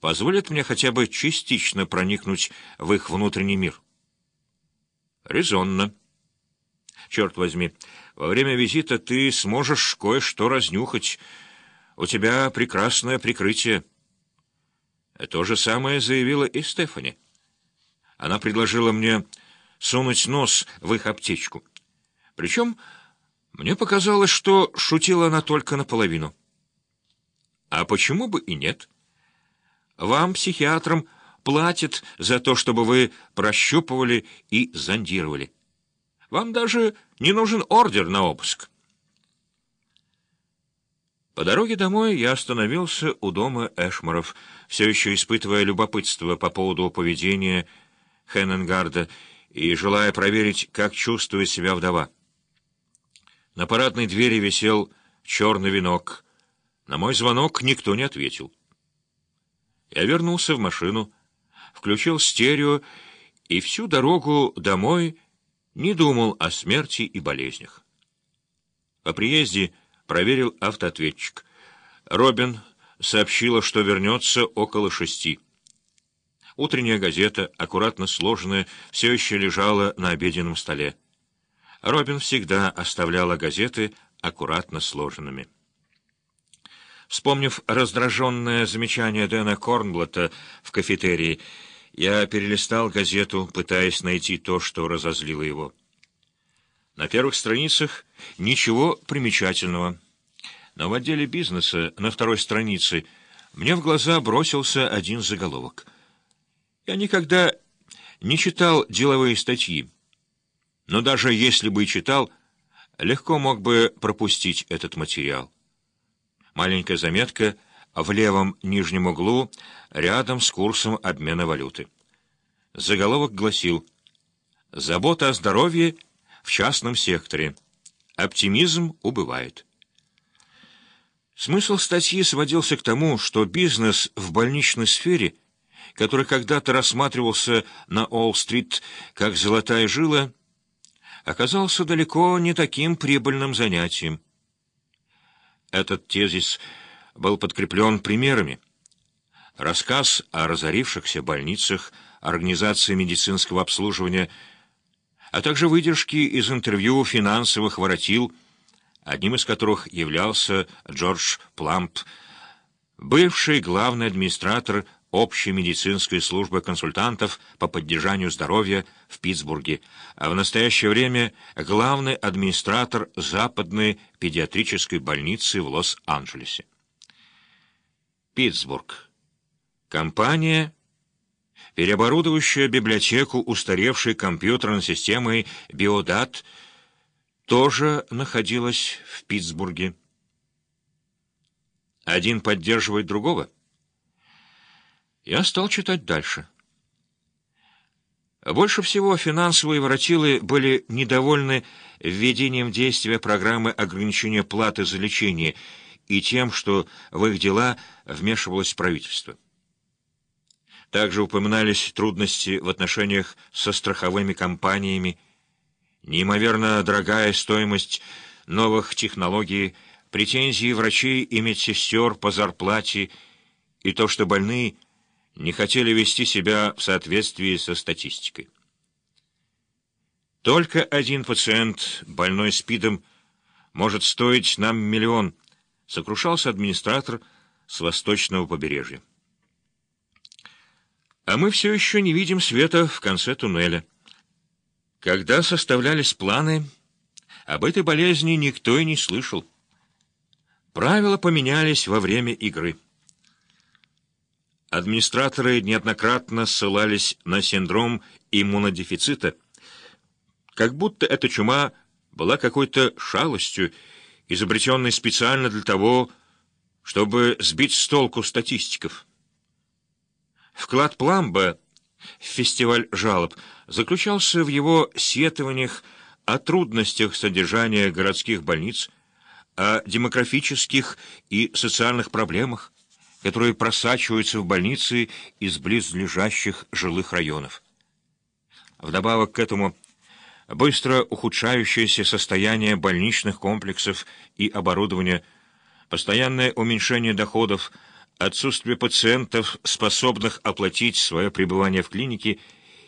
позволит мне хотя бы частично проникнуть в их внутренний мир. Резонно. Черт возьми, во время визита ты сможешь кое-что разнюхать. У тебя прекрасное прикрытие. То же самое заявила и Стефани. Она предложила мне сунуть нос в их аптечку. Причем мне показалось, что шутила она только наполовину. А почему бы и нет? Вам, психиатрам, платят за то, чтобы вы прощупывали и зондировали. Вам даже не нужен ордер на обыск. По дороге домой я остановился у дома Эшморов, все еще испытывая любопытство по поводу поведения Хенненгарда и желая проверить, как чувствует себя вдова. На парадной двери висел черный венок. На мой звонок никто не ответил. Я вернулся в машину, включил стерео и всю дорогу домой не думал о смерти и болезнях. По приезде проверил автоответчик. Робин сообщила, что вернется около 6. Утренняя газета, аккуратно сложенная, все еще лежала на обеденном столе. Робин всегда оставляла газеты аккуратно сложенными. Вспомнив раздраженное замечание Дэна Корнблата в кафетерии, я перелистал газету, пытаясь найти то, что разозлило его. На первых страницах ничего примечательного. Но в отделе бизнеса, на второй странице, мне в глаза бросился один заголовок. Я никогда не читал деловые статьи, но даже если бы и читал, легко мог бы пропустить этот материал. Маленькая заметка в левом нижнем углу рядом с курсом обмена валюты. Заголовок гласил: «Забота о здоровье в частном секторе. Оптимизм убывает». Смысл статьи сводился к тому, что бизнес в больничной сфере, который когда-то рассматривался на Уолл-стрит как золотая жила, оказался далеко не таким прибыльным занятием. Этот тезис был подкреплен примерами. Рассказ о разорившихся больницах, организации медицинского обслуживания, а также выдержки из интервью финансовых воротил, одним из которых являлся Джордж Пламп, бывший главный администратор общей медицинской службы консультантов по поддержанию здоровья в Питтсбурге, а в настоящее время главный администратор Западной педиатрической больницы в Лос-Анджелесе. Питтсбург. Компания, переоборудовавшая библиотеку устаревшей компьютерной системой Биодат, тоже находилась в Питтсбурге. Один поддерживает другого. Я стал читать дальше. Больше всего финансовые воротилы были недовольны введением действия программы ограничения платы за лечение и тем, что в их дела вмешивалось правительство. Также упоминались трудности в отношениях со страховыми компаниями, неимоверно дорогая стоимость новых технологий, претензии врачей и медсестер по зарплате и то, что больные не хотели вести себя в соответствии со статистикой. Только один пациент, больной СПИДом, может стоить нам 1 миллион, сокрушался администратор с восточного побережья. А мы все еще не видим света в конце туннеля. Когда составлялись планы, об этой болезни никто и не слышал. Правила поменялись во время игры. Администраторы неоднократно ссылались на синдром иммунодефицита, как будто эта чума была какой-то шалостью, изобретенной специально для того, чтобы сбить с толку статистиков. Вклад Пламба в фестиваль жалоб заключался в его сетованиях о трудностях содержания городских больниц, о демографических и социальных проблемах, которые просачиваются в больницы из близлежащих жилых районов. Вдобавок к этому быстро ухудшающееся состояние больничных комплексов и оборудования, постоянное уменьшение доходов, Отсутствие пациентов, способных оплатить свое пребывание в клинике,